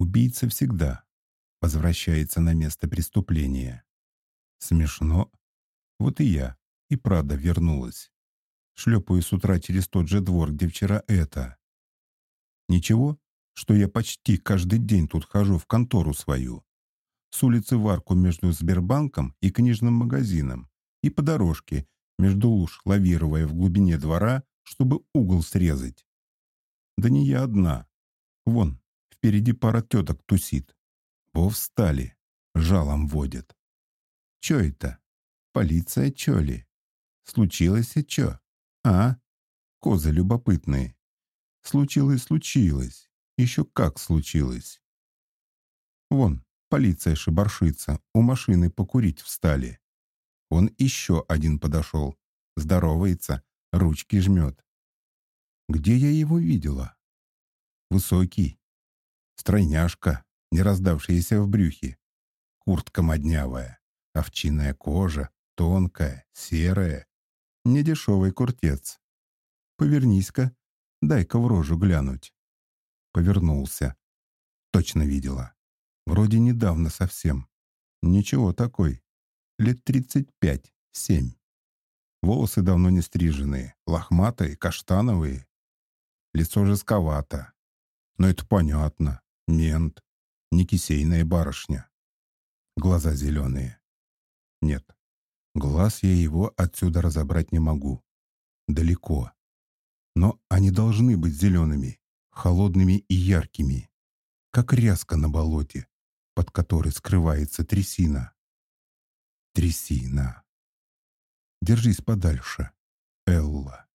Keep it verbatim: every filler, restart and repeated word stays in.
Убийца всегда возвращается на место преступления. Смешно. Вот и я, и правда вернулась. Шлепаю с утра через тот же двор, где вчера это. Ничего, что я почти каждый день тут хожу в контору свою. С улицы в арку между Сбербанком и книжным магазином. И по дорожке между луж, лавируя в глубине двора, чтобы угол срезать. Да не я одна. Вон, впереди пара теток тусит. Во встали, жалом водят. Чё это? Полиция, чё ли? Случилось и чё? А? Козы любопытные. Случилось, случилось. Еще как случилось. Вон, полиция шебаршится, у машины покурить встали. Вон еще один подошел. Здоровается, ручки жмет. Где я его видела? Высокий. Стройняшка, не раздавшаяся в брюхе. Куртка моднявая, овчиная кожа, тонкая, серая. Недешевый куртец. Повернись-ка, дай-ка в рожу глянуть. Повернулся. Точно видела. Вроде недавно совсем. Ничего такой. Лет тридцать пять, семь. Волосы давно не стриженные, лохматые, каштановые. Лицо жестковато. Но это понятно. Мент. Не кисейная барышня. Глаза зеленые. Нет. Глаз я его отсюда разобрать не могу. Далеко. Но они должны быть зелеными, холодными и яркими, как ряска на болоте, под которой скрывается трясина. Трясина. Держись подальше, Элла.